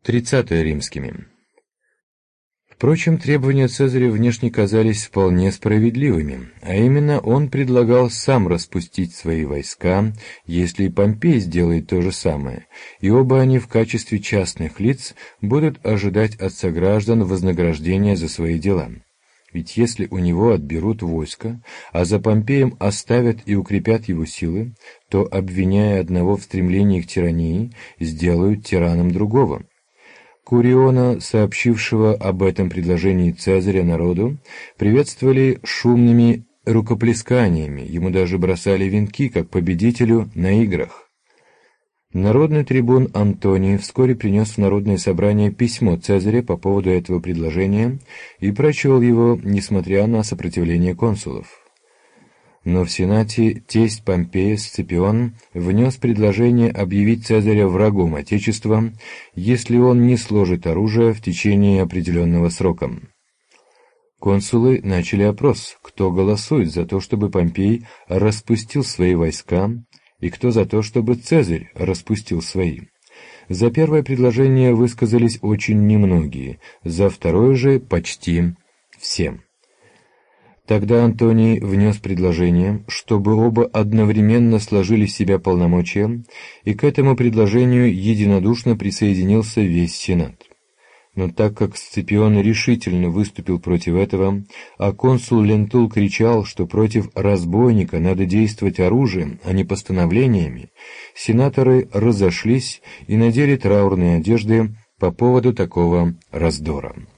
30 римскими. Впрочем, требования Цезаря внешне казались вполне справедливыми, а именно он предлагал сам распустить свои войска, если и Помпей сделает то же самое, и оба они в качестве частных лиц будут ожидать от сограждан вознаграждения за свои дела. Ведь если у него отберут войско, а за Помпеем оставят и укрепят его силы, то, обвиняя одного в стремлении к тирании, сделают тираном другого. Куриона, сообщившего об этом предложении Цезаря народу, приветствовали шумными рукоплесканиями, ему даже бросали венки, как победителю на играх. Народный трибун Антоний вскоре принес в народное собрание письмо Цезаря по поводу этого предложения и прочел его, несмотря на сопротивление консулов. Но в Сенате тесть Помпея Сципион внес предложение объявить Цезаря врагом Отечества, если он не сложит оружие в течение определенного срока. Консулы начали опрос, кто голосует за то, чтобы Помпей распустил свои войска, и кто за то, чтобы Цезарь распустил свои. За первое предложение высказались очень немногие, за второе же почти все. Тогда Антоний внес предложение, чтобы оба одновременно сложили в себя полномочия, и к этому предложению единодушно присоединился весь Сенат. Но так как Сципион решительно выступил против этого, а консул Лентул кричал, что против разбойника надо действовать оружием, а не постановлениями, сенаторы разошлись и надели траурные одежды по поводу такого раздора.